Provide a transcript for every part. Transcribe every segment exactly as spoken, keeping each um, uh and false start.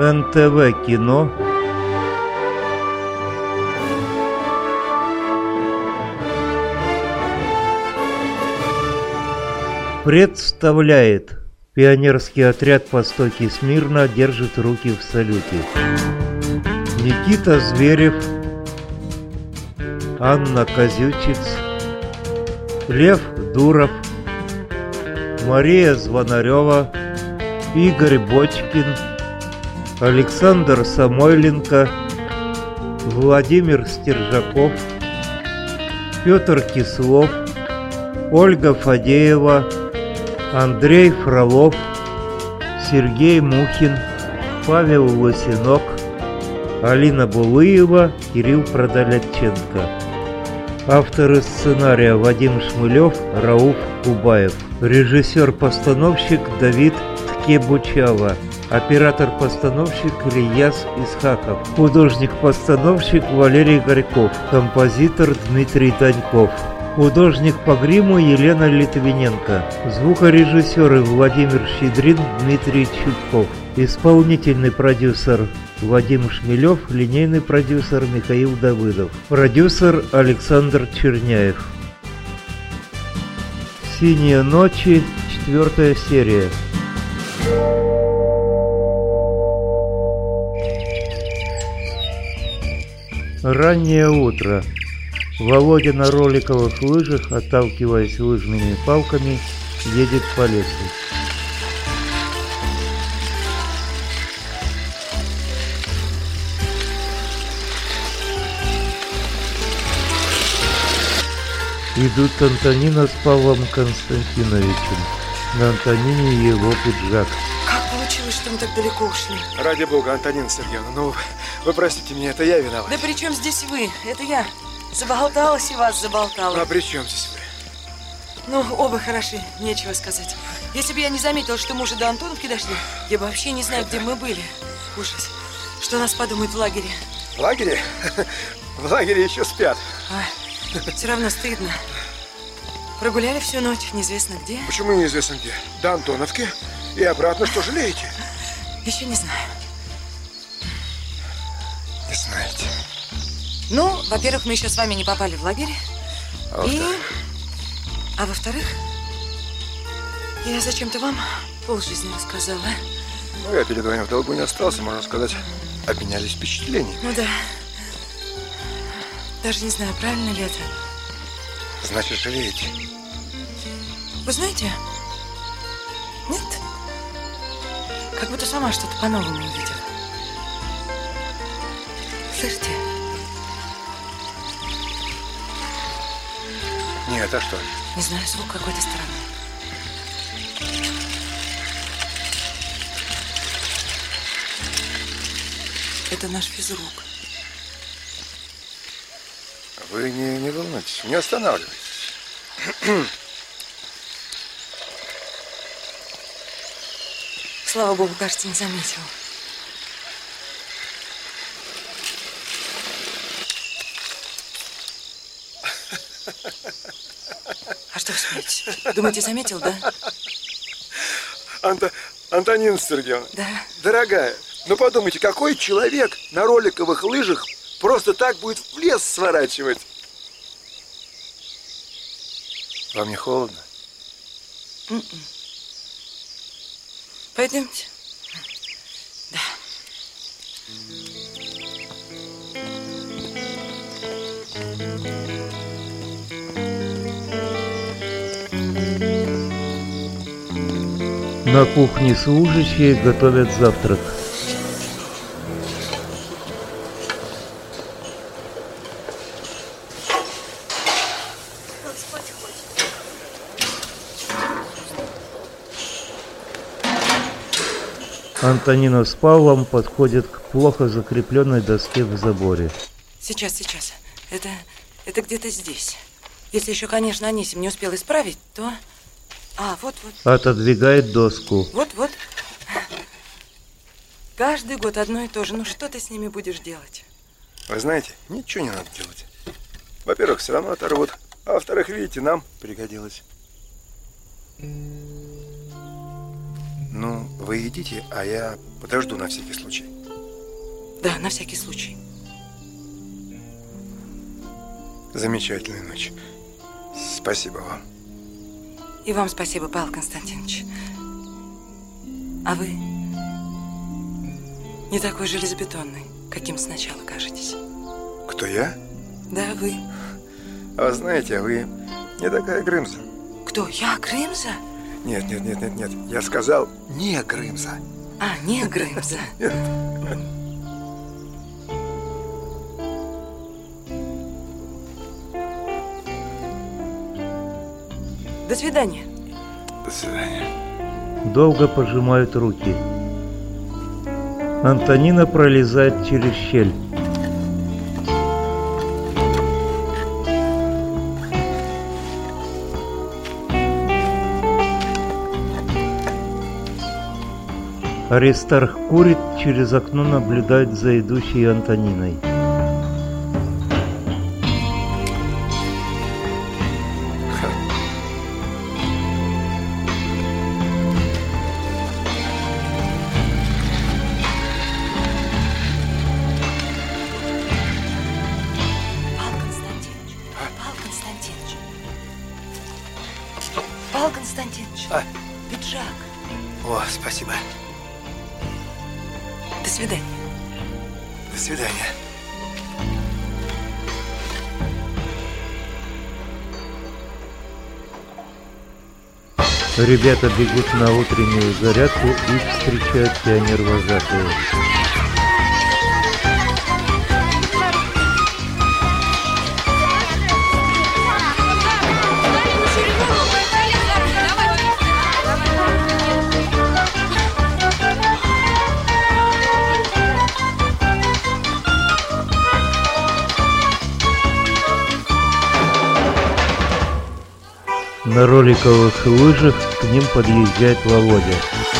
эн тэ вэ Кино представляет: пионерский отряд «Востоки смирно» держит руки в салюте. Никита Зверев, Анна Козючиц, Лев Дуров, Мария Звонарева, Игорь Бочкин, Александр Самойленко, Владимир Стержаков, Петр Кислов, Ольга Фадеева, Андрей Фролов, Сергей Мухин, Павел Лосинок, Алина Булыева, Кирилл Продолятченко. Авторы сценария: Вадим Шмылев, Рауф Кубаев. Режиссер-постановщик Давид Ткебучава. Оператор-постановщик Ильяс Исхаков. Художник-постановщик Валерий Горьков. Композитор Дмитрий Даньков. Художник по гриму Елена Литвиненко. Звукорежиссеры: Владимир Щедрин, Дмитрий Чудков. Исполнительный продюсер Вадим Шмелев, линейный продюсер Михаил Давыдов. Продюсер Александр Черняев. «Синие ночи», четвертая серия. Раннее утро. Володя на роликовых лыжах, отталкиваясь лыжными палками, едет по лесу. Идут Антонина с Павлом Константиновичем. На Антонине его пиджак. Как получилось, что мы так далеко ушли? Ради бога, Антонина Сергеевна, ну, вы простите меня, это я виноват. Да при чем здесь вы? Это я. Заболталась и вас заболтала. Ну, а при чем здесь вы? Ну, оба хороши, нечего сказать. Если бы я не заметила, что мы уже до Антоновки дошли, я бы вообще не знаю, где мы были. Ужас. Что нас подумают в лагере? В лагере? В лагере еще спят. Ой, все равно стыдно. Прогуляли всю ночь, неизвестно где. Почему неизвестно где? До Антоновки и обратно, что жалеете? Еще не знаю. Не знаете. Ну, во-первых, мы еще с вами не попали в лагерь. А и... во-вторых? А во-вторых, я зачем-то вам полжизни рассказала. Ну, я перед вами в долгу не остался, можно сказать, обменялись впечатлениями. Ну да. Даже не знаю, правильно ли это. Значит, жалеете? Вы знаете, нет? Как будто сама что-то по-новому увидела. Слышите? Нет, а что? Не знаю, звук какой-то странный. Это наш физрук. Вы не, не волнуйтесь, не останавливайтесь. Слава богу, кажется, не заметил. А что вы смеетесь? Думаете, заметил, да? Анто... Антонина Сергеевна. Да. Дорогая, ну подумайте, какой человек на роликовых лыжах просто так будет в лес сворачивать? Вам не холодно? Mm-mm. Пойдемте. Да. На кухне служащие готовят завтрак. Антонина с Павлом подходят к плохо закрепленной доске в заборе. Сейчас, сейчас. Это, это где-то здесь. Если еще, конечно, Анисим не успел исправить, то... А, вот, вот. Отодвигает доску. Вот, вот. Каждый год одно и то же. Ну, что ты с ними будешь делать? Вы знаете, ничего не надо делать. Во-первых, все равно оторвут. А во-вторых, видите, нам пригодилось. Ну, вы идите, а я подожду на всякий случай. Да, на всякий случай. Замечательная ночь. Спасибо вам. И вам спасибо, Павел Константинович. А вы не такой железобетонный, каким сначала кажетесь. Кто я? Да, вы. А вы знаете, вы не такая Грымза. Кто, я Грымза? Нет, нет, нет, нет, нет. Я сказал, не Грымза. А, не Грымза. До свидания. До свидания. Долго пожимают руки. Антонина пролезает через щель. Аристарх курит, через окно наблюдает за идущей Антониной. Павел Константинович, Павел Константинович, Павел Константинович, А? пиджак. О, спасибо. До свидания. До свидания. Ребята бегут на утреннюю зарядку, их встречают пионер-вожатые. На роликовых лыжах к ним подъезжает Володя.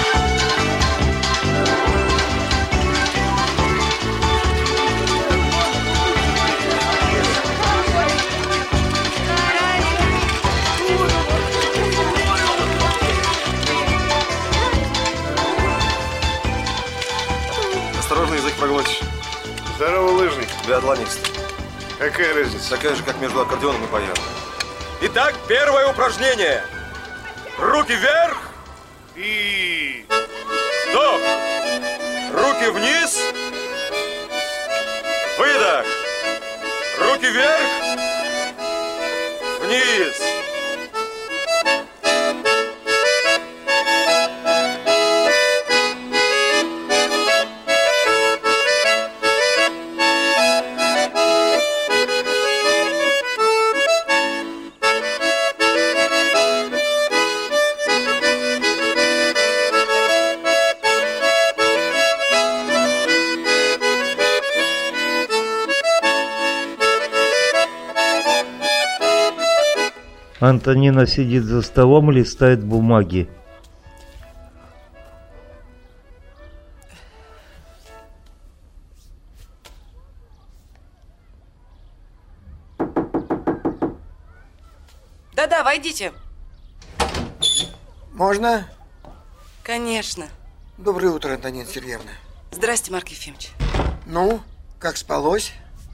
Осторожно, язык проглотишь. Здорово, лыжник. Биатлонист. Какая разница? Такая же, как между аккордеоном и баяном. Итак, первое упражнение. Руки вверх. И... Стоп. Руки вниз. Выдох. Руки вверх. Вниз. Антонина сидит за столом, листает бумаги. Да-да, войдите. Можно? Конечно. Доброе утро, Антонина Сергеевна. Здрасте, Марк Ефимович. Ну, как спалось?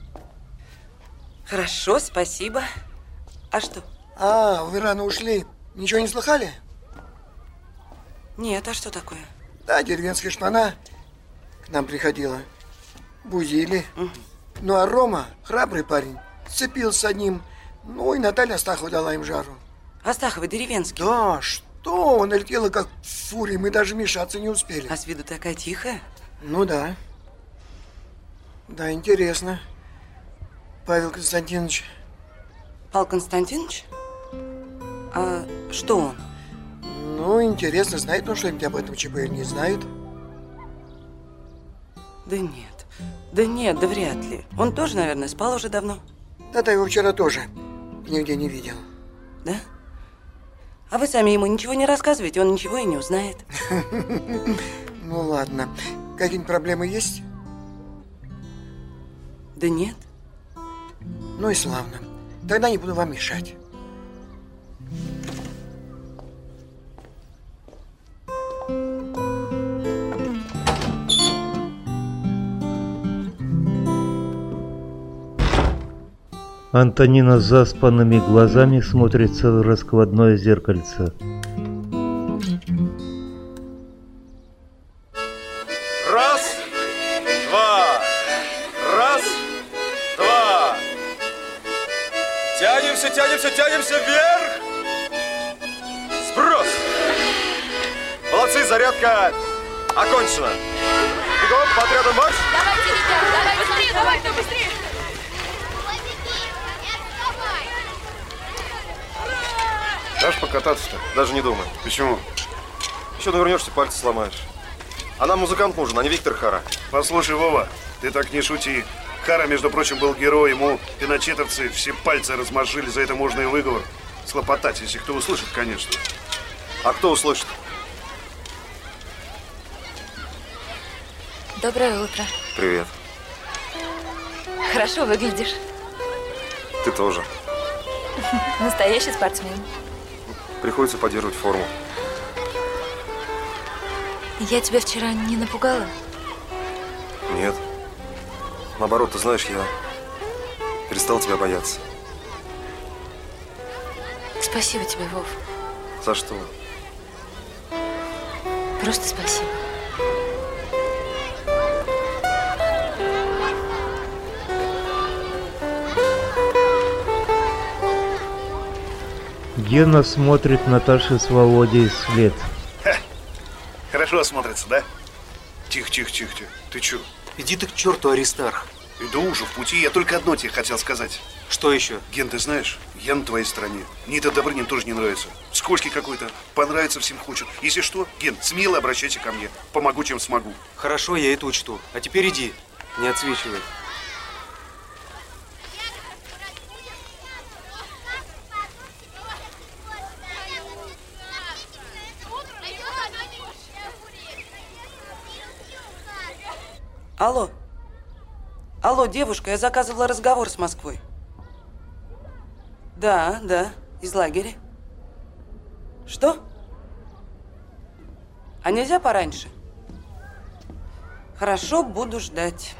Хорошо, спасибо. А что? А, вы рано ушли. Ничего не слыхали? Нет, а что такое? Да, деревенская шпана к нам приходила. Бузили. Угу. Ну, а Рома, храбрый парень, сцепился с одним. Ну, и Наталья Астахова дала им жару. Астахова, деревенский. Да, что? Он налетела как фурия, мы даже вмешаться не успели. А с виду такая тихая? Ну да. Да, интересно. Павел Константинович. Павел Константинович? А что он? Ну, интересно, знает он что-нибудь об этом ЧП или не знает? Да нет. Да нет, да вряд ли. Он тоже, наверное, спал уже давно. Да-да, его вчера тоже нигде не видел. Да? А вы сами ему ничего не рассказываете, он ничего и не узнает. Ну ладно. Какие-нибудь проблемы есть? Да нет. Ну и славно. Тогда не буду вам мешать. Антонина с заспанными глазами смотрится в раскладное зеркальце. Раз, два. Раз, два. Тянемся, тянемся, тянемся вверх. Сброс. Молодцы, зарядка окончена. Бегом, по отрядам марш. Давайте, ребят, давайте, быстрее, давайте, быстрее. Дашь покататься-то? Даже не думай. Почему? Еще навернешься, пальцы сломаешь. А нам музыкант нужен, а не Виктор Хара. Послушай, Вова, ты так не шути. Хара, между прочим, был герой. Ему пиночетовцы все пальцы размозжили. За это можно и выговор схлопотать, если кто услышит, конечно. А кто услышит? Доброе утро. Привет. Хорошо выглядишь. Ты тоже. Настоящий спортсмен. Приходится поддерживать форму. Я тебя вчера не напугала? Нет. Наоборот, ты знаешь, я перестал тебя бояться. Спасибо тебе, Вов. За что? Просто спасибо. Гена смотрит Наташе с Володей вслед. Ха. Хорошо смотрится, да? Тихо, тихо, тихо, тихо. Ты чё? Иди ты к черту, Аристарх. Иду уже в пути. Я только одно тебе хотел сказать. Что еще? Ген, ты знаешь, я на твоей стороне. Мне этот Добрынин тоже не нравится. Скользкий какой-то. Понравится всем хочет. Если что, Ген, смело обращайся ко мне. Помогу, чем смогу. Хорошо, я это учту. А теперь иди. Не отсвечивай. Алло. Алло, девушка, я заказывала разговор с Москвой. Да, да, из лагеря. Что? А нельзя пораньше? Хорошо, буду ждать.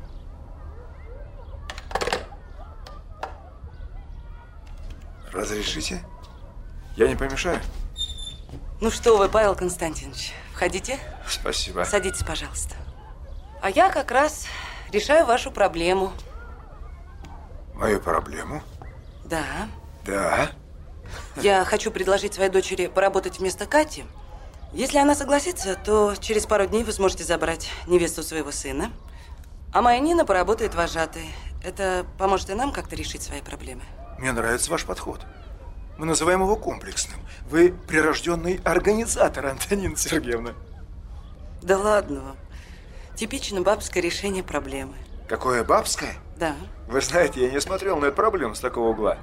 Разрешите? Я не помешаю? Ну что вы, Павел Константинович, входите. Спасибо. Садитесь, пожалуйста. А я как раз решаю вашу проблему. Мою проблему? Да. Да. Я хочу предложить своей дочери поработать вместо Кати. Если она согласится, то через пару дней вы сможете забрать невесту своего сына. А моя Нина поработает вожатой. Это поможет и нам как-то решить свои проблемы. Мне нравится ваш подход. Мы называем его комплексным. Вы прирожденный организатор, Антонина Сергеевна. Да ладно вам. Типично бабское решение проблемы. Какое бабское? Да. Вы знаете, я не смотрел на эту проблему с такого угла.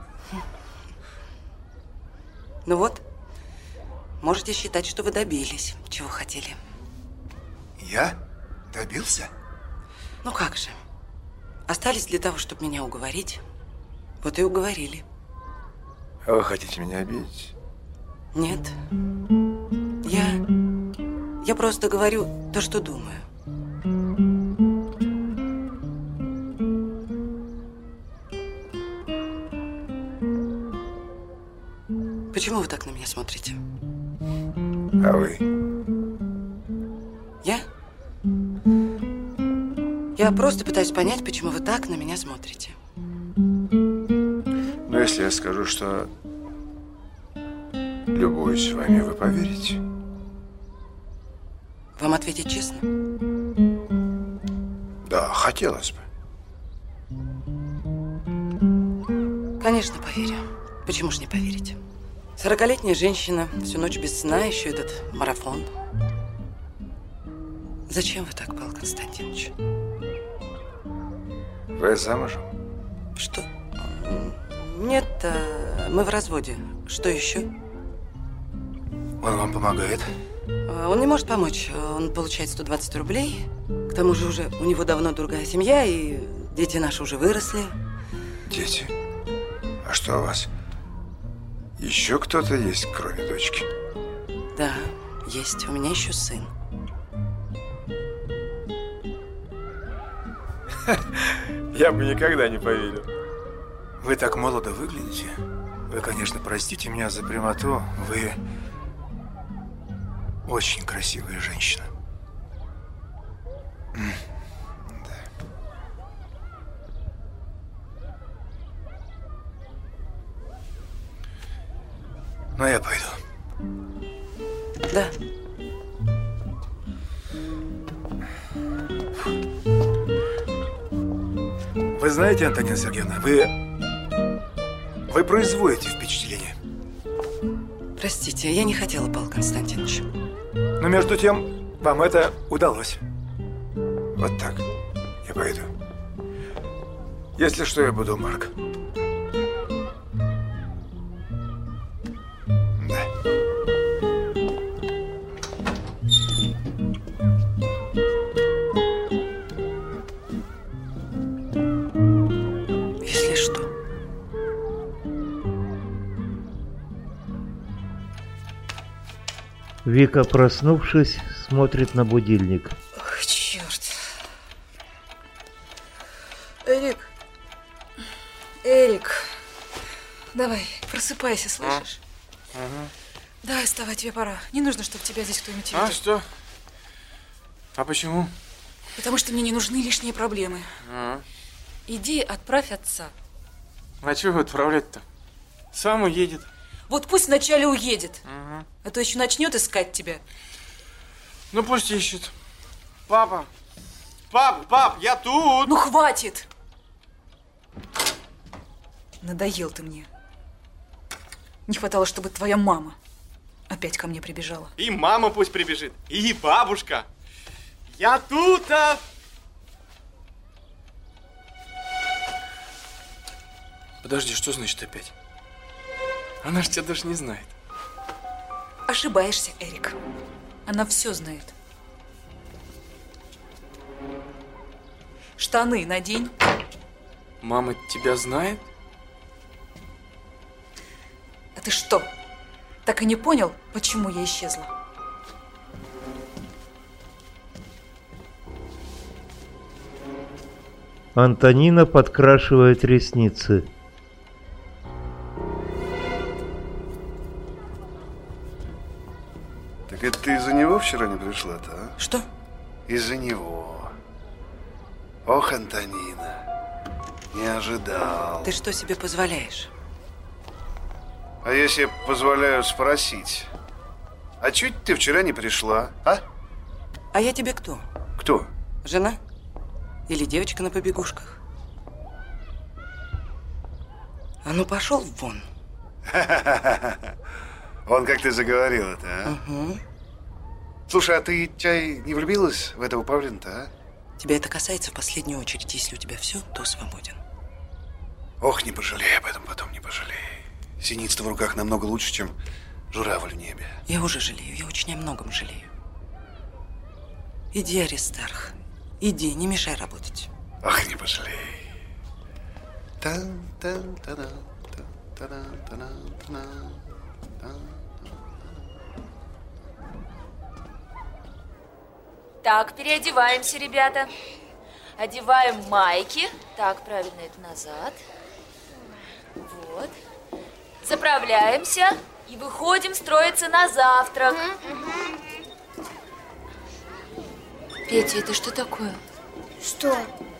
Ну вот, можете считать, что вы добились, чего хотели. Я добился? Ну как же. Остались для того, чтобы меня уговорить. Вот и уговорили. А вы хотите меня обидеть? Нет. Я... Я просто говорю то, что думаю. Почему вы так на меня смотрите? А вы? Я? Я просто пытаюсь понять, почему вы так на меня смотрите. Но если я скажу, что любуюсь вами, вы поверите? Вам ответить честно? Да, хотелось бы. Конечно, поверю. Почему ж не поверить? Сорокалетняя женщина, всю ночь без сна, еще этот марафон. Зачем вы так, Павел Константинович? Вы замужем? Что? Нет, а, мы в разводе. Что еще? Он вам помогает? Он не может помочь. Он получает сто двадцать рублей. К тому же уже у него давно другая семья, и дети наши уже выросли. Дети? А что у вас? Еще кто-то есть, кроме дочки? Да, есть. У меня еще сын. Я бы никогда не поверил. Вы так молодо выглядите. Вы, конечно, простите меня за прямоту. Вы очень красивая женщина. Да. Но я пойду. Да. Вы знаете, Антонина Сергеевна, вы... Вы производите впечатление. Простите, я не хотела, Павел Константинович. Но между тем, вам это удалось. Вот так. Я пойду. Если что, я буду у Марка. Да. Если что. Вика, проснувшись, смотрит на будильник. Ох, черт. Эрик. Эрик. Давай, просыпайся, слышишь? А? Ага. Давай, вставай, тебе пора. Не нужно, чтобы тебя здесь кто-нибудь видел. А что? А почему? Потому что мне не нужны лишние проблемы. А, Иди, отправь отца. а чего отправлять-то? Сам уедет. Вот пусть вначале уедет, Ага. а то еще начнет искать тебя. Ну пусть ищет. Папа! Пап, пап, я тут! Ну хватит! Надоел ты мне. Не хватало, чтобы твоя мама опять ко мне прибежала. И мама пусть прибежит, и бабушка. Я тут, а... Подожди, что значит опять? Она же тебя даже не знает. Ошибаешься, Эрик. Она все знает. Штаны надень. Мама тебя знает? А ты что, так и не понял, почему я исчезла? Антонина подкрашивает ресницы. Так это ты из-за него вчера не пришла-то, а? Что? Из-за него. Ох, Антонина, не ожидал. Ты что себе позволяешь? А я себе позволяю спросить, а чуть ты вчера не пришла, а? А я тебе кто? Кто? Жена? Или девочка на побегушках? А ну пошел вон. Он как ты заговорила-то, а? Угу. Слушай, а ты, чай, не влюбилась в этого павлина-то, а? Тебя это касается в последнюю очередь. Если у тебя все, то свободен. Ох, не пожалей об этом, потом не пожалей. Синица в руках намного лучше, чем журавль в небе. Я уже жалею, я очень о многом жалею. Иди, Аристарх. Иди, не мешай работать. Ах, не пожалей. Тан, тан, тана, тан, тана, тана, тана, тан. Так, переодеваемся, ребята. Одеваем майки. Так, правильно, это назад. Вот. Заправляемся и выходим строиться на завтрак. Петя, это что такое? Что?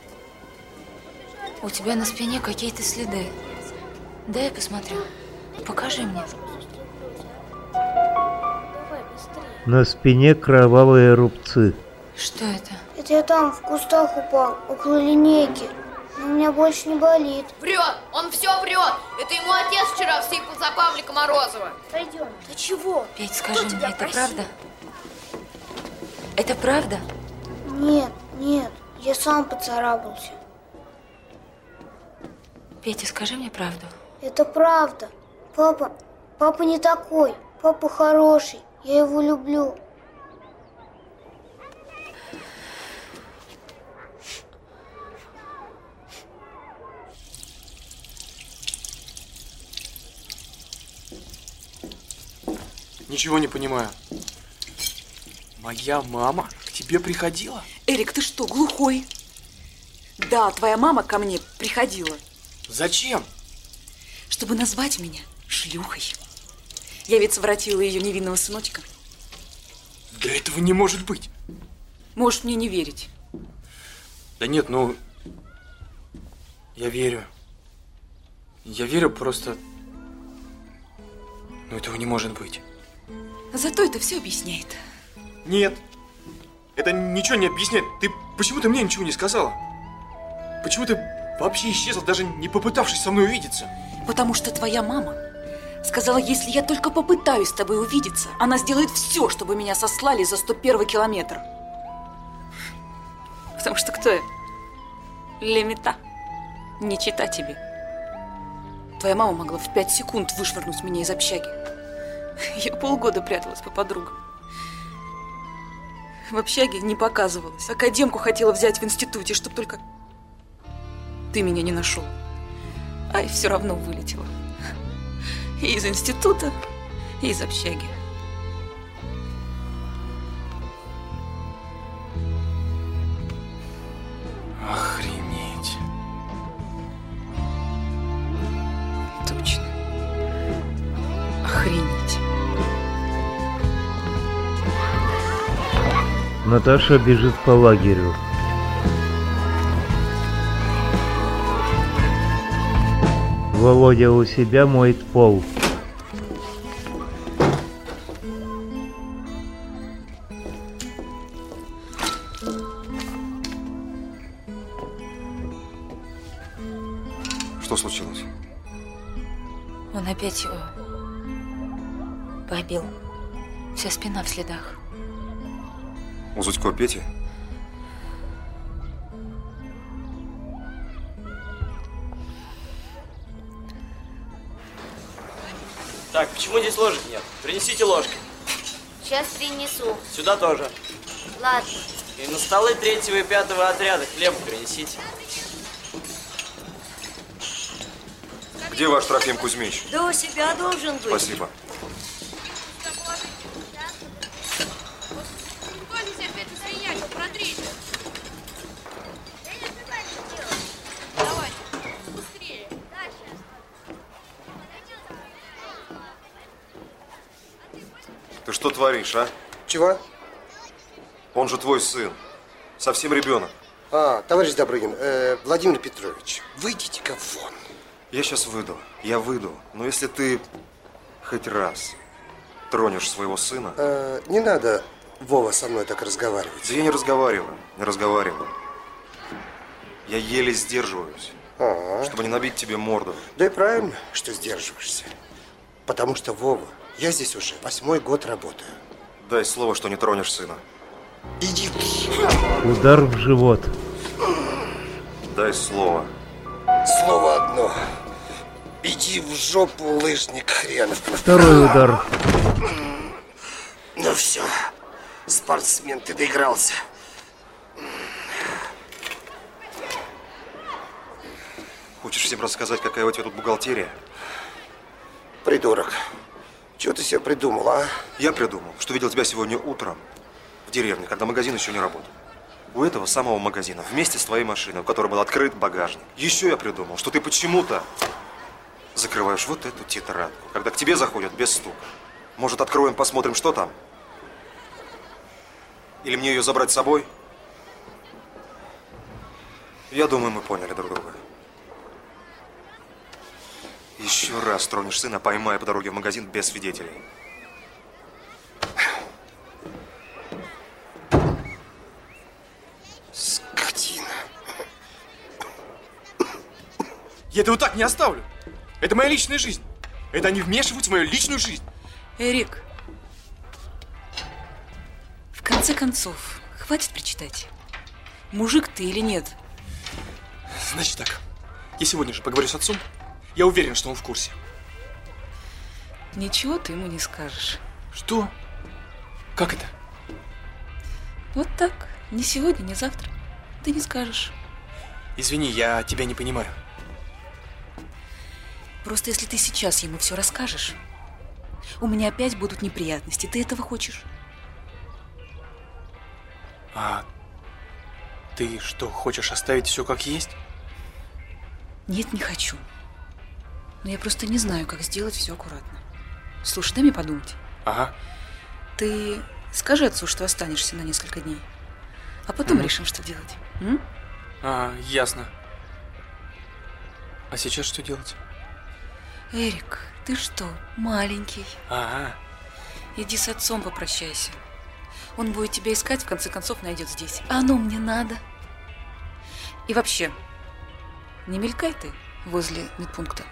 У тебя на спине какие-то следы. Дай я посмотрю. Покажи мне. На спине кровавые рубцы. Что это? Это я там в кустах упал, около линейки. Но у меня больше не болит. Врет! Он все врет! Это ему отец вчера всыпал за Павлика Морозова. Пойдем. Да чего? Петь, скажи мне, это просил? правда? Это правда? Нет, нет, я сам поцарапался. Петя, скажи мне правду. Это правда. Папа, папа не такой. Папа хороший. Я его люблю. Ничего не понимаю. Моя мама к тебе приходила? Эрик, ты что, глухой? Да, твоя мама ко мне приходила. Зачем? Чтобы назвать меня шлюхой. Я ведь совратила ее невинного сыночка. Да этого не может быть. Можешь мне не верить. Да нет, ну... Я верю. Я верю, просто... Ну, этого не может быть. Зато это все объясняет. Нет. Это ничего не объясняет. Ты почему ты мне ничего не сказала? Почему ты вообще исчезла, даже не попытавшись со мной увидеться? Потому что твоя мама сказала, если я только попытаюсь с тобой увидеться, она сделает все, чтобы меня сослали за сто первый километр. Потому что кто я? Лемета. Не чита тебе. Твоя мама могла в пять секунд вышвырнуть меня из общаги. Я полгода пряталась по подругам. В общаге не показывалась. Академку хотела взять в институте, чтоб только ты меня не нашел. Ай, все равно вылетела. И из института, и из общаги. Охренеть. Точно. Охренеть. Наташа бежит по лагерю. Володя у себя моет пол. Что случилось? Он опять его побил. Вся спина в следах. У Зудько Пети? Так, почему здесь ложек нет? Принесите ложки. Сейчас принесу. Сюда тоже. Ладно. И на столы третьего и пятого отряда хлеб принесите. Где ваш Трофим Кузьмич? Да у себя должен быть. Спасибо. Ты что творишь, а? Чего? Он же твой сын. Совсем ребенок. А, товарищ Добрынин, э, Владимир Петрович, выйдите-ка вон. Я сейчас выйду. Я выйду. Но если ты хоть раз тронешь своего сына... Э, не надо, Вова, со мной так разговаривать. Да я не разговариваю. Не разговариваю. Я еле сдерживаюсь, А-а. чтобы не набить тебе морду. Да и правильно, что сдерживаешься. Потому что, Вова, я здесь уже восьмой год работаю. Дай слово, что не тронешь сына. Иди. Удар в живот. Дай слово. Слово одно. Иди в жопу, лыжник хренов. Второй удар. Ну все, спортсмен, ты доигрался. Хочешь всем рассказать, какая у тебя тут бухгалтерия? Придурок. Чего ты себе придумал, а? Я придумал, что видел тебя сегодня утром в деревне, когда магазин еще не работал. У этого самого магазина, вместе с твоей машиной, у которой был открыт багажник. Еще я придумал, что ты почему-то закрываешь вот эту тетрадку, когда к тебе заходят без стука. Может, откроем, посмотрим, что там? Или мне ее забрать с собой? Я думаю, мы поняли друг друга. Еще раз тронешь сына, поймай по дороге в магазин без свидетелей. Скотина. Я этого так не оставлю. Это моя личная жизнь. Это они вмешиваются в мою личную жизнь. Эрик, в конце концов, хватит причитать. Мужик ты или нет? Значит так, я сегодня же поговорю с отцом. Я уверен, что он в курсе. Ничего ты ему не скажешь. Что? Как это? Вот так. Ни сегодня, ни завтра. Ты не скажешь. Извини, я тебя не понимаю. Просто если ты сейчас ему все расскажешь, у меня опять будут неприятности. Ты этого хочешь? А ты что, хочешь оставить все как есть? Нет, не хочу. Но я просто не знаю, как сделать все аккуратно. Слушай, дай мне подумать. Ага. Ты скажи отцу, что останешься на несколько дней. А потом Угу. решим, что делать. М? А, ясно. А сейчас что делать? Эрик, ты что, маленький? Ага. Иди с отцом попрощайся. Он будет тебя искать, в конце концов найдет здесь. А оно мне надо. И вообще, не мелькай ты возле медпункта.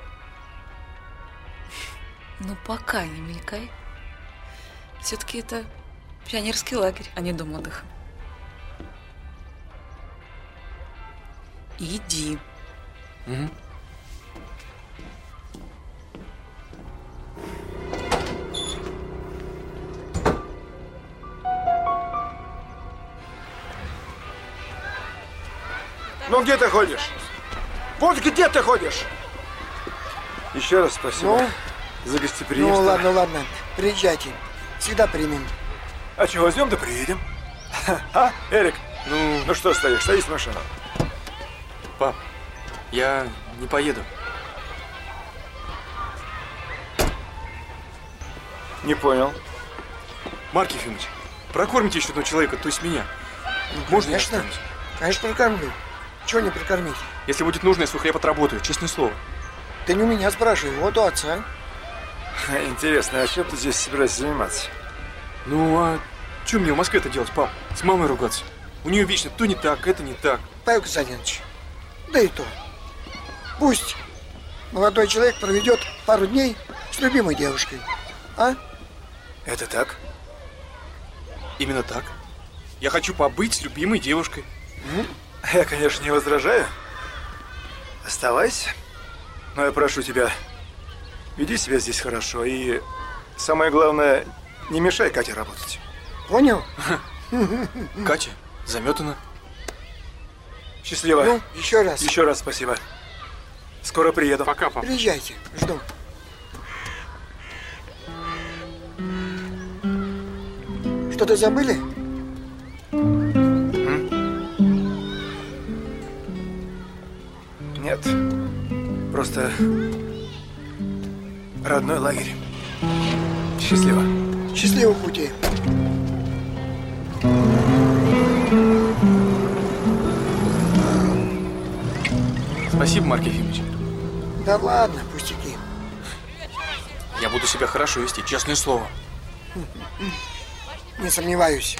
Ну, пока не мелькай. Все-таки это пионерский лагерь, а не дом отдыха. Иди. Угу. Ну где ты ходишь? Вот где ты ходишь? Еще раз спасибо Ну? за гостеприимство. Ну ладно, ладно. Приезжайте. Всегда примем. А чего возьмем, да приедем. А, Эрик? Ну, ну что стоишь? Садись в машину. Пап, я не поеду. Не понял. Марк Ефимович, прокормите еще одного человека, то есть меня. Можно я Конечно. останусь? Конечно, прокормлю. Чего не прокормить? Если будет нужно, я свой хлеб отработаю, честное слово. Ты не у меня спрашивай, вот у отца. Интересно, а чем ты здесь собираешься заниматься? Ну, а что мне в Москве-то делать, пап? С мамой ругаться? У нее вечно то не так, это не так. Павел Константинович, да и то. Пусть молодой человек проведет пару дней с любимой девушкой. А? Это так? Именно так. Я хочу побыть с любимой девушкой. Я, конечно, не возражаю. Оставайся. Но я прошу тебя, веди себя здесь хорошо. И самое главное, не мешай Кате работать. Понял? Катя, заметана. Счастливо. Ну, еще раз. Еще раз спасибо. Скоро приеду. Пока, папа. Приезжайте, жду. Что-то забыли? Нет. Просто родной лагерь. Счастливо. Счастливого пути. Спасибо, Марк Ефимович. Да ладно, пустяки. Я буду себя хорошо вести, честное слово. Не сомневаюсь.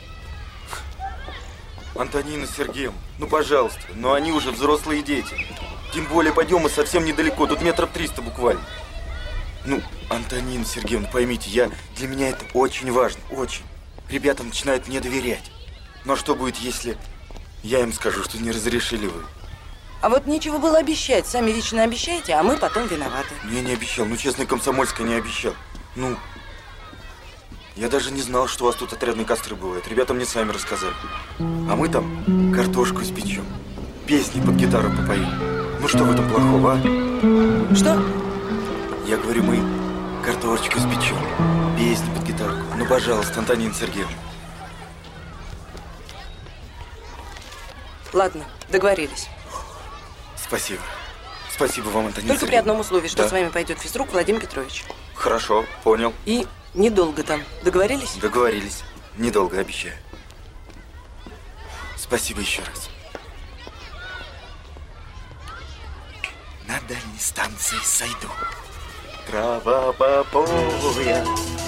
Антонина Сергеевна, ну пожалуйста, но они уже взрослые дети. Тем более пойдем мы совсем недалеко, тут метров триста буквально. Ну, Антонина Сергеевна, поймите, я, для меня это очень важно, очень. Ребята начинают мне доверять. Но что будет, если я им скажу, что не разрешили вы? А вот нечего было обещать. Сами вечно обещаете, а мы потом виноваты. Я не обещал, ну честно, комсомольская не обещал. Ну, я даже не знал, что у вас тут отрядные костры бывают. Ребята мне сами рассказали. А мы там картошку испечем, песни под гитару попоем. Ну что в этом плохого, а? Что? Я говорю, мы картошечку испечем, песни под гитарку. Ну, пожалуйста, Антонина Сергеевна. Ладно, договорились. Спасибо. Спасибо вам, Антонина Только Сергеевна. при одном условии, что Да. с вами пойдет физрук Владимир Петрович. Хорошо, понял. И недолго там. Договорились? Договорились. Недолго, обещаю. Спасибо еще раз. На дальней станции сойду. Трава по поя.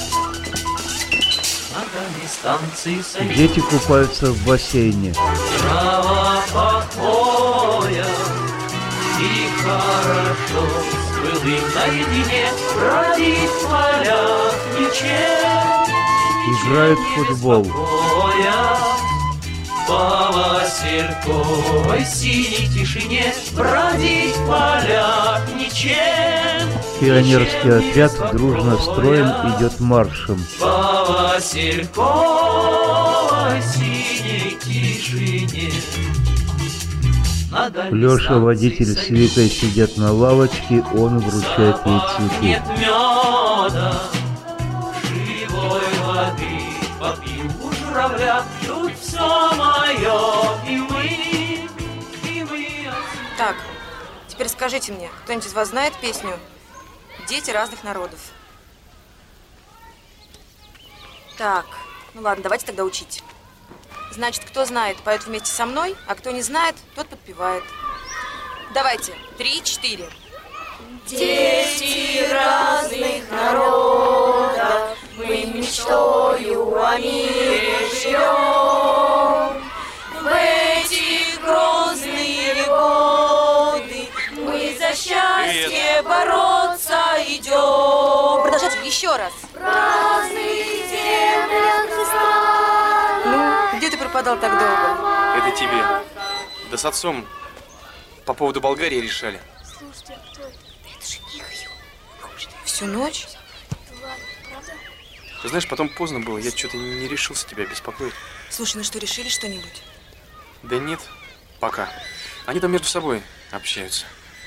На дальней станции сойду. Дети купаются в бассейне. Трава покоя, и хорошо с былым наедине бродить в полях ничем. Играют в футбол. Покоя, по васильковой синей тишине бродить в полях ничем. Пионерский отряд дружно строем идет маршем. По васильковой синей тишине. Леша, водитель с Викой сидят на лавочке, он вручает ей цветы. Нет меда, живой воды, попью у журавля, тут все мое, и мы, и мы. Так, теперь теперь скажите мне, кто-нибудь из вас знает песню «Дети разных народов»? Так, ну ладно, давайте тогда учить. Значит, кто знает, поет вместе со мной, а кто не знает, тот подпевает. Давайте, три, четыре. Дети разных народов, мы мечтою о мире живем. В эти грозные годы мы за счастье Привет. бороться идем. Продолжайте еще раз. В разных землях и странах. Ну, где ты пропадал так долго? Это тебе. Да с отцом по поводу Болгарии решали. Слушайте, а кто это? Это жених ее. Всю ночь? Ладно, правда? Ты знаешь, потом поздно было, я что-то не решился тебя беспокоить. Слушай, ну что, решили что-нибудь? Да нет, пока. Они там между собой общаются.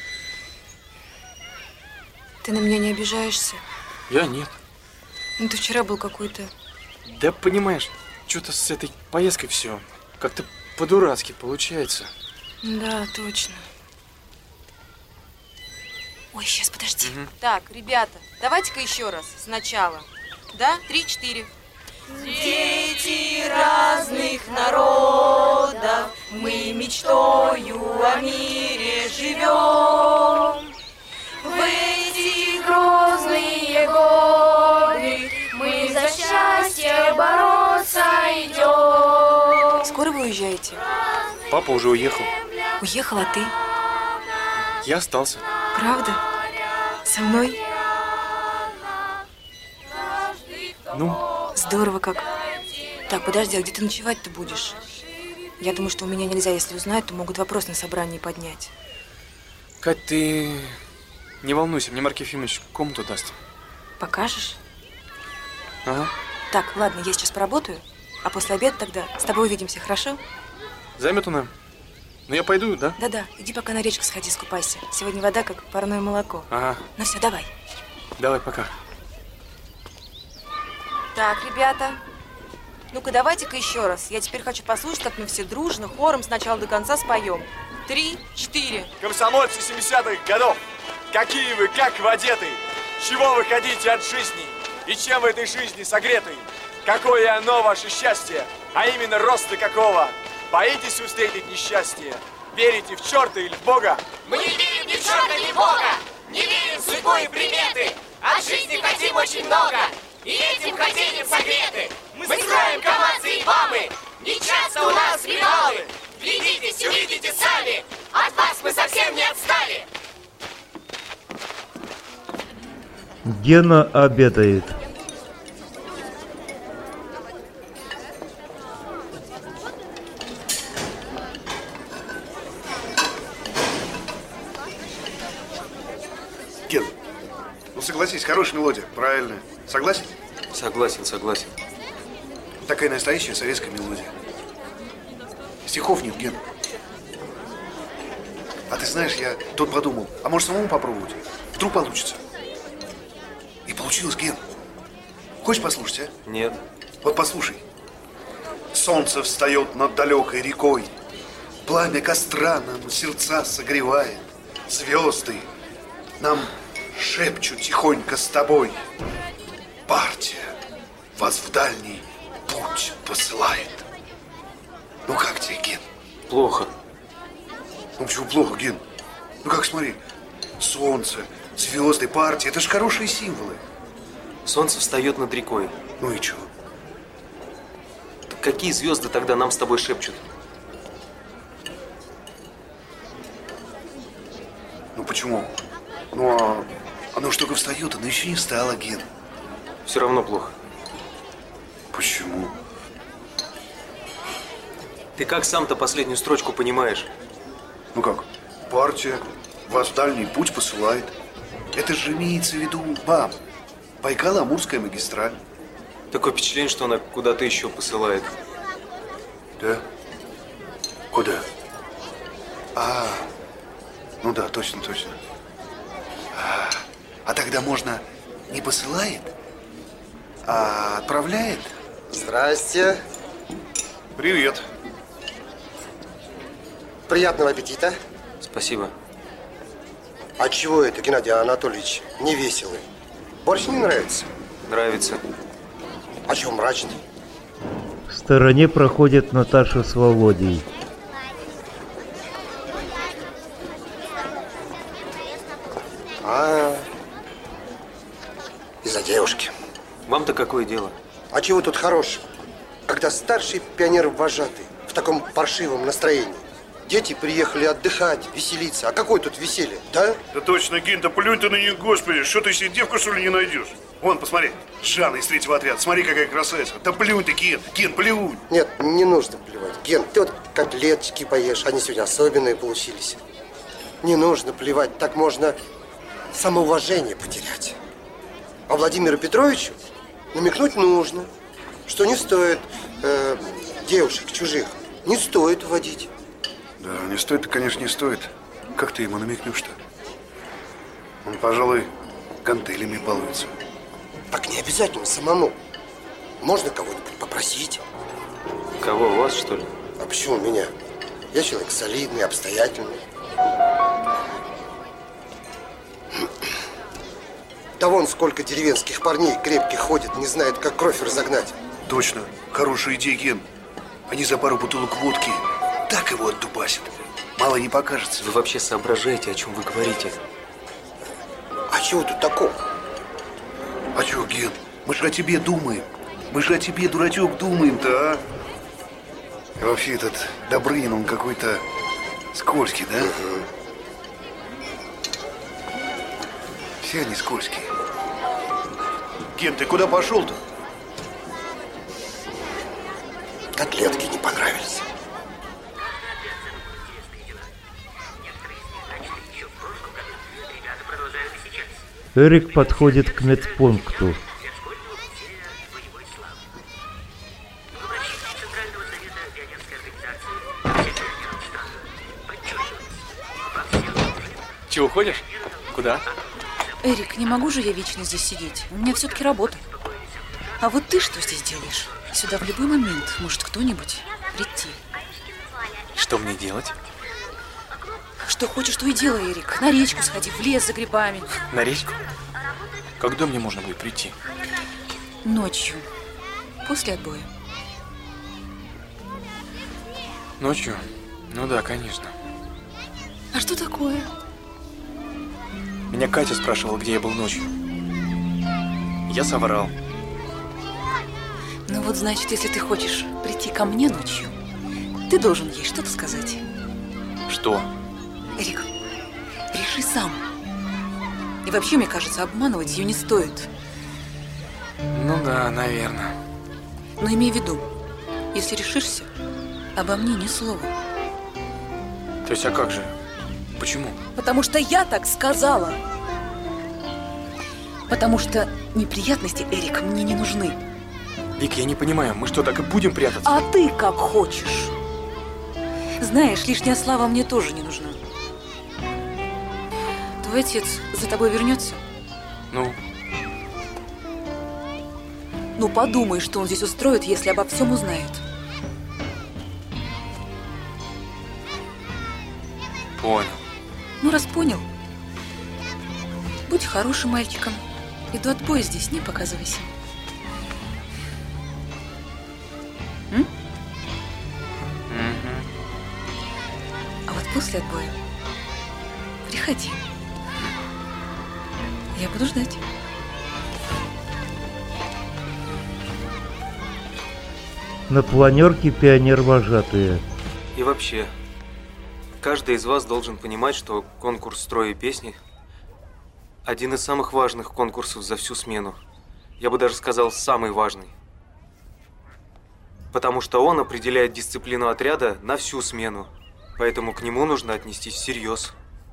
Ты на меня не обижаешься? Я нет. Ну, ты вчера был какой-то... Да понимаешь, что-то с этой поездкой все как-то по-дурацки получается. Да, точно. Ой, сейчас, подожди. Угу. Так, ребята, давайте-ка еще раз, сначала. Да? Три-четыре. Дети разных народов, мы мечтою о мире живем. В эти грозные годы мы за счастье бороться идем. Скоро вы уезжаете? Папа уже уехал. Уехал, а ты? Я остался. Правда? Со мной? Ну? Здорово как. Так, подожди, а где ты ночевать-то будешь? Я думаю, что у меня нельзя, если узнают, то могут вопрос на собрании поднять. Кать, ты не волнуйся, мне Марк Ефимович комнату даст. Покажешь? Ага. Так, ладно, я сейчас поработаю, а после обеда тогда с тобой увидимся, хорошо? Заметана? Ну я пойду, да? Да-да, иди пока на речку сходи, скупайся. Сегодня вода как парное молоко. Ага. Ну все, давай. Давай, пока. Так, ребята, ну-ка давайте-ка еще раз. Я теперь хочу послушать, как мы все дружно, хором с начала до конца споем. Три, четыре. Комсомольцы семидесятых годов, какие вы, как вы одеты? Чего вы хотите от жизни? И чем в этой жизни согреты? Какое оно ваше счастье? А именно роста какого? Боитесь вы встретить несчастье? Верите в черта или в Бога? Мы не верим ни в черта, ни в Бога! Не верим в судьбу и приметы! От жизни хотим очень много! И этим хотением согреты! Мы строим КамАЗы и БАМы! Не часто у нас привалы! Глядитесь, увидите сами! От вас мы совсем не отстали! Гена обедает. Ген, ну согласись, хорошая мелодия, правильно. Согласен? Согласен, согласен. Такая настоящая советская мелодия. Стихов нет, Ген. А ты знаешь, я тут подумал, а может самому попробовать? Вдруг получится. И получилось, Ген. Хочешь послушать, а? Нет. Вот послушай. Солнце встает над далекой рекой. Пламя костра нам сердца согревает. Звезды нам шепчут тихонько с тобой. Партия вас в дальний путь посылает. Ну как тебе, Ген? Плохо. Ну почему плохо, Ген? Ну как, смотри, солнце, звезды, партия, это же хорошие символы. Солнце встает над рекой. Ну и чего? Так какие звезды тогда нам с тобой шепчут? Ну почему? Ну а оно ж только встает, оно еще не встало, Ген. Все равно плохо. Почему? Ты как сам-то последнюю строчку понимаешь? Ну как? Партия вас в дальний путь посылает. Это же имеется в виду БАМ. Байкало-Амурская магистраль. Такое впечатление, что она куда-то еще посылает. Да? Куда? А, ну да, точно, точно. А, а тогда можно не посылает, а отправляет? Здрасте. Привет. Приятного аппетита. Спасибо. А чего это, Геннадий Анатольевич, не веселый? Борщ не нравится? Нравится. А чего мрачный? В стороне проходит Наташа с Володей. А, из-за девушки. Вам-то какое дело? А чего тут хорошего? Когда старший пионер-вожатый в таком паршивом настроении. Дети приехали отдыхать, веселиться. А какое тут веселье, да? Да точно, Ген, да плюнь ты на них, господи. Что ты себе девку, что ли, не найдешь? Вон, посмотри, Жанна из третьего отряда. Смотри, какая красавица. Да плюнь ты, Ген, Ген, плюнь. Нет, не нужно плевать. Ген, ты вот котлеточки поешь, они сегодня особенные получились. Не нужно плевать, так можно самоуважение потерять. А Владимиру Петровичу намекнуть нужно, что не стоит э, девушек чужих, не стоит уводить. Да, не стоит, конечно, не стоит. Как ты ему намекнешь-то? Он, пожалуй, гантелями балуется. Так не обязательно самому. Можно кого-нибудь попросить. Кого, вас, что ли? А почему меня? Я человек солидный, обстоятельный. Да вон сколько деревенских парней крепких ходит, не знают, как кровь разогнать. Точно, хорошая идея, Ген. Они за пару бутылок водки так его отдубасят. Мало не покажется. Вы вообще соображаете, о чем вы говорите? А чего тут такого? А чего, Ген? Мы же о тебе думаем. Мы же о тебе, дурачок, думаем-то, а? И вообще этот Добрынин, он какой-то скользкий, да? Угу. Все они скользкие. Ген, ты куда пошел-то? Котлетки не понравились. Эрик подходит к медпункту. Чего, уходишь? Куда? Эрик, не могу же я вечно здесь сидеть. У меня все-таки работа. А вот ты что здесь делаешь? Сюда в любой момент может кто-нибудь прийти. Что мне делать? Что хочешь, то и делай, Эрик. На речку сходи, в лес за грибами. На речку? Когда мне можно будет прийти? Ночью. После отбоя. Ночью? Ну да, конечно. А что такое? Меня Катя спрашивала, где я был ночью. Я соврал. Ну вот, значит, если ты хочешь прийти ко мне ночью, ты должен ей что-то сказать. Что? Эрик, реши сам. И вообще, мне кажется, обманывать ее не стоит. Ну да, наверное. Но имей в виду, если решишься, обо мне ни слова. То есть, а как же? Почему? Потому что я так сказала. Потому что неприятности, Эрик, мне не нужны. Вик, я не понимаю, мы что, так и будем прятаться? А ты как хочешь. Знаешь, лишняя слава мне тоже не нужна. Твой отец за тобой вернется? Ну? Ну, подумай, что он здесь устроит, если обо всем узнает. Понял. Ну, раз понял, будь хорошим мальчиком и до отбоя здесь не показывайся. М? Угу. А вот после отбоя приходи. Я буду ждать. На планерке пионер-вожатые. И вообще, каждый из вас должен понимать, что конкурс строя и песни – один из самых важных конкурсов за всю смену. Я бы даже сказал, самый важный. Потому что он определяет дисциплину отряда на всю смену. Поэтому к нему нужно отнестись всерьез.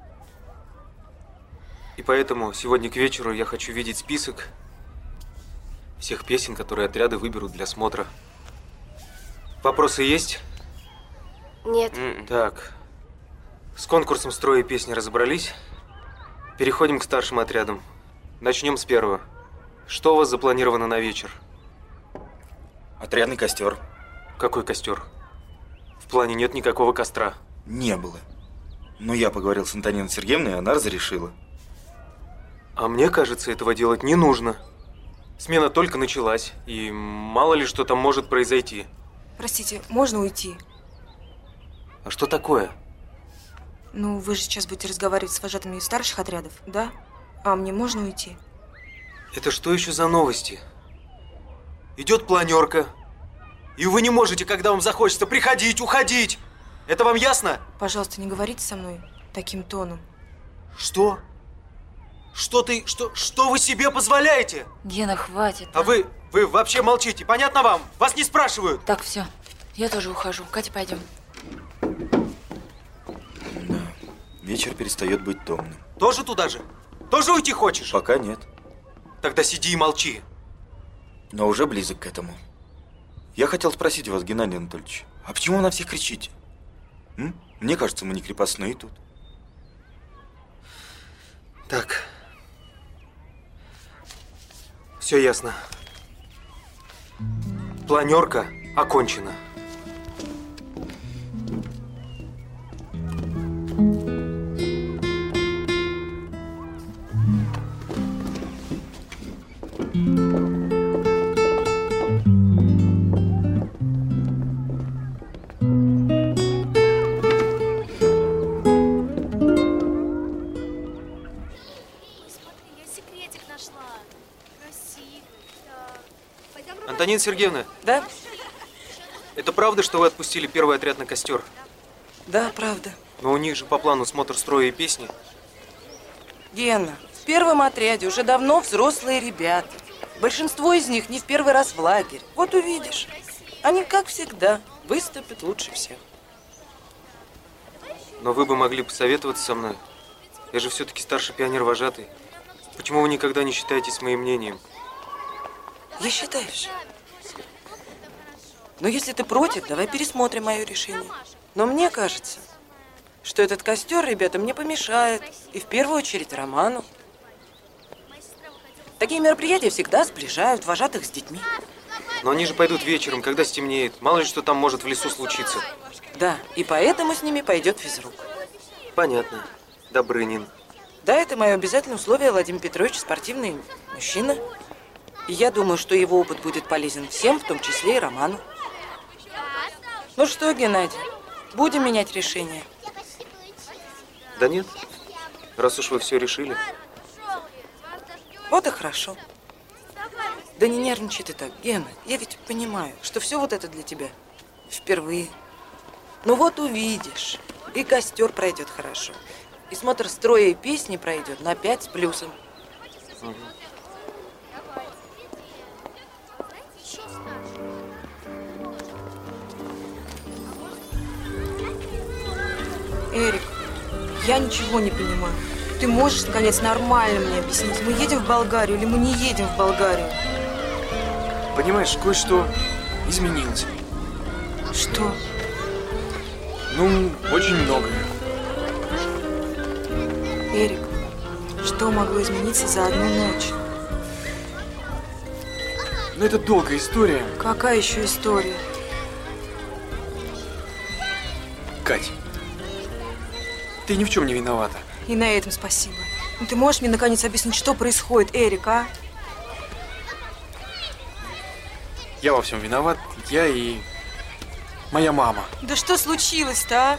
И поэтому сегодня к вечеру я хочу видеть список всех песен, которые отряды выберут для смотра. Вопросы есть? Нет. Так. С конкурсом строя и песни разобрались. Переходим к старшим отрядам. Начнем с первого. Что у вас запланировано на вечер? Отрядный костер. Какой костер? В плане нет никакого костра. Не было. Ну, я поговорил с Антониной Сергеевной, и она разрешила. А мне кажется, этого делать не нужно. Смена только началась, и мало ли что там может произойти. Простите, можно уйти? А что такое? Ну, вы же сейчас будете разговаривать с вожатыми из старших отрядов, да? А мне можно уйти? Это что еще за новости? Идет планерка, и вы не можете, когда вам захочется, приходить, уходить. Это вам ясно? Пожалуйста, не говорите со мной таким тоном. Что? Что ты, что, что вы себе позволяете? Гена, хватит. А, а вы, вы вообще молчите, понятно вам? Вас не спрашивают. Так, все, я тоже ухожу. Катя, пойдем. Да, вечер перестает быть томным. Тоже туда же? Тоже уйти хочешь? Пока нет. Тогда сиди и молчи. Но уже близок к этому. Я хотел спросить вас, Геннадий Анатольевич, а почему вы на всех кричите? М? Мне кажется, мы не крепостные тут. Так. Все ясно. Планерка окончена. Антонина Сергеевна. Да? Это правда, что вы отпустили первый отряд на костер? Да, правда. Но у них же по плану смотр строя и песни. Гена, в первом отряде уже давно взрослые ребята. Большинство из них не в первый раз в лагерь. Вот увидишь. Они, как всегда, выступят лучше всех. Но вы бы могли посоветоваться со мной. Я же все-таки старший пионер-вожатый. Почему вы никогда не считаетесь с моим мнением? Я считаюсь. Но если ты против, давай пересмотрим мое решение. Но мне кажется, что этот костер ребятам не помешает. И в первую очередь Роману. Такие мероприятия всегда сближают вожатых с детьми. Но они же пойдут вечером, когда стемнеет. Мало ли что там может в лесу случиться. Да, и поэтому с ними пойдет физрук. Понятно. Добрынин. Да, это мое обязательное условие. Владимир Петрович спортивный мужчина. И я думаю, что его опыт будет полезен всем, в том числе и Роману. Ну что, Геннадий, будем менять решение? Да нет. Раз уж вы все решили. Вот и хорошо. Да не нервничай ты так, Гена. Я ведь понимаю, что все вот это для тебя впервые. Ну вот увидишь. И костер пройдет хорошо. И смотр строя и песни пройдет на пять с плюсом. Угу. Эрик, я ничего не понимаю. Ты можешь, наконец, нормально мне объяснить, мы едем в Болгарию или мы не едем в Болгарию? Понимаешь, кое-что изменилось. Что? Ну, очень многое. Эрик, что могло измениться за одну ночь? Ну, это долгая история. Какая еще история? Кать, ты ни в чем не виновата. И на этом спасибо. Ну, ты можешь мне, наконец, объяснить, что происходит, Эрик, а? Я во всем виноват. Я и моя мама. Да что случилось-то, а?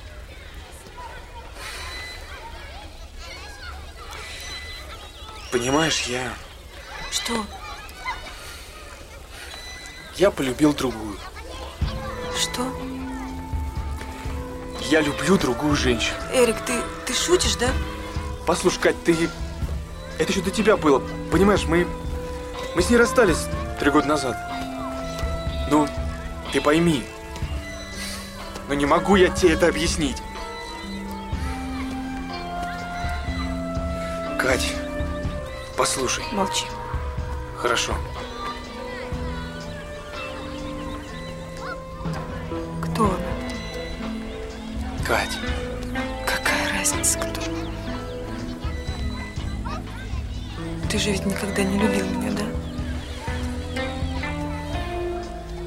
Понимаешь, я... Что? Я полюбил другую. Что? Я люблю другую женщину. Эрик, ты, ты шутишь, да? Послушай, Кать, ты... Это еще до тебя было. Понимаешь, мы... Мы с ней расстались три года назад. Ну, ты пойми. Но не могу я тебе это объяснить. Кать, послушай. Молчи. Хорошо. Кто она? Кать. Какая разница, кто? Ты же ведь никогда не любил меня, да?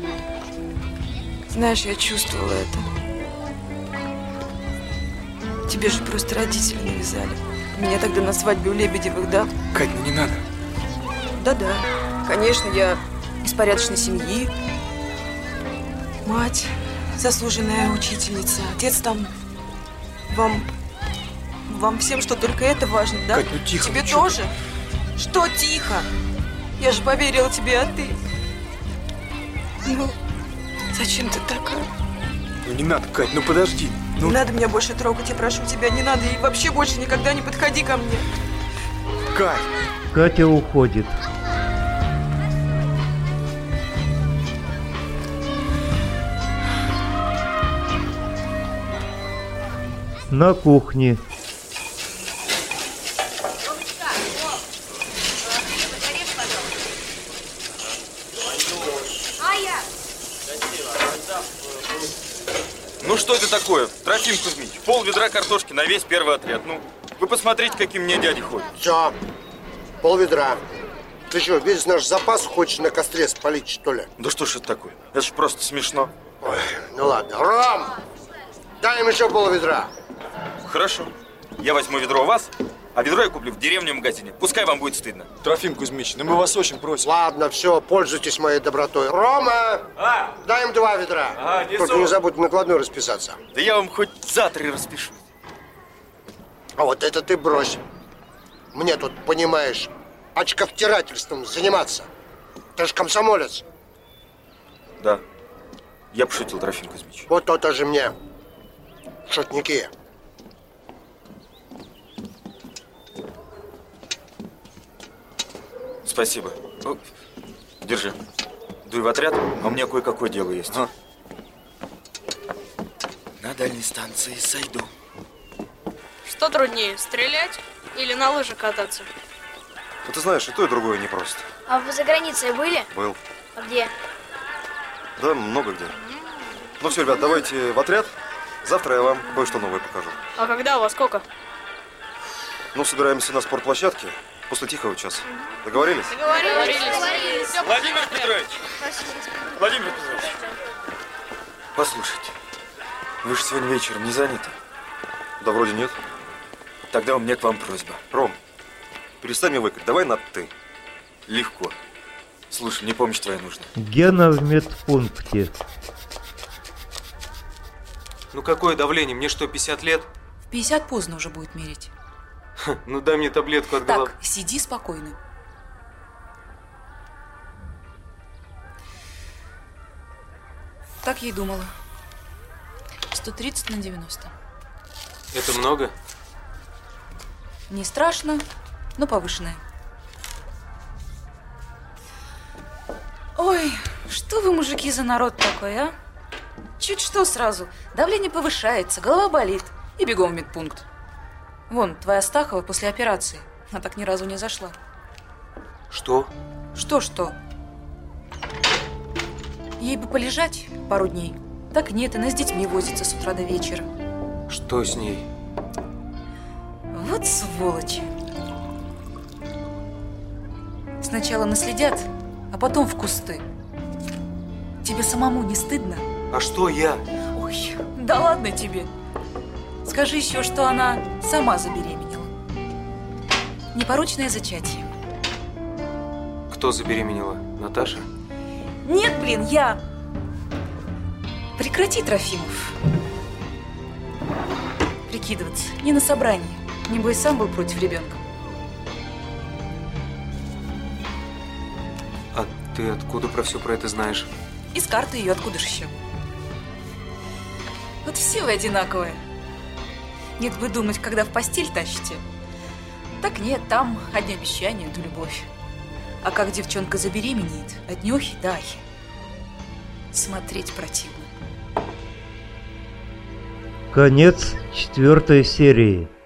Знаешь, я чувствовала это. Тебе же просто родители навязали. Меня тогда на свадьбе у Лебедевых, да? Кать, ну не надо. Да-да. Конечно, я из порядочной семьи. Мать заслуженная учительница. Отец там... Вам... Вам всем что только это важно, да? Кать, ну тихо. Тебе ну тоже? Что тихо? Я же поверила тебе, а ты... Ну, зачем ты такая? Ну не надо, Кать, ну подожди. Ну... Не надо меня больше трогать, я прошу тебя, не надо. И вообще больше никогда не подходи ко мне. Кать! Катя уходит. На кухне. Ну что это такое, Трофим Кузьмич? Пол ведра картошки на весь первый отряд. Ну, вы посмотрите, каким мне дяди ходят. Все, пол ведра. Ты что, весь наш запас хочешь на костре спалить, что ли? Да что ж это такое? Это ж просто смешно. Ой, ну ладно. Ром, дай им еще пол ведра. Хорошо. Я возьму ведро у вас, а ведро я куплю в деревне в магазине. Пускай вам будет стыдно. Трофим Кузьмич, ну мы вас очень просим. Ладно, все, пользуйтесь моей добротой. Рома, а? дай им два ведра. А, только не забудь накладной расписаться. Да я вам хоть за три распишу. А вот это ты брось. Мне тут, понимаешь, очковтирательством заниматься. Ты ж комсомолец. Да, я пошутил, Трофим Кузьмич. Вот то-то же мне. Шутники. Спасибо. О, держи. Дуй в отряд, а у меня кое-какое дело есть. А? На дальней станции сойду. Что труднее, стрелять или на лыжах кататься? Ну, ты знаешь, и то, и другое непросто. А вы за границей были? Был. А где? Да, много где. Ну все, ребят, давайте в отряд. Завтра я вам кое-что новое покажу. А когда, во сколько? Ну, собираемся на спортплощадке после тихого часа. Договорились? Договорились. Владимир Петрович! Владимир Петрович! Послушайте, вы же сегодня вечером не заняты? Да вроде нет. Тогда у меня к вам просьба. Ром, перестань мне выкать, давай на «ты». Легко. Слушай, мне помощь твоя нужна. Гена в медпункте. Ну какое давление? Мне что, пятьдесят лет? В пятьдесят поздно уже будет мерить. Ха, ну дай мне таблетку от головы. Так, сиди спокойно. Так я и думала. сто тридцать на девяносто. Это много? Не страшно, но повышенное. Ой, что вы, мужики, за народ такой, а? Чуть что сразу. Давление повышается, голова болит. И бегом в медпункт. Вон, твоя Астахова после операции. Она так ни разу не зашла. Что? Что-что? Ей бы полежать пару дней. Так нет, она с детьми возится с утра до вечера. Что с ней? Вот сволочи. Сначала наследят, а потом в кусты. Тебе самому не стыдно? А что я? Ой, да ладно тебе. Скажи еще, что она сама забеременела. Непорочное зачатие. Кто забеременела? Наташа? Нет, блин, я. Прекрати, Трофимов. Прикидываться. Не на собрании. Небось, сам был против ребенка. А ты откуда про все про это знаешь? Из карты ее откуда же еще? Вот все вы одинаковые. Нет бы думать, когда в постель тащите. Так нет, там одни обещания, да любовь. А как девчонка забеременеет, от нюхи да ахи. Смотреть противно. Конец четвертой серии.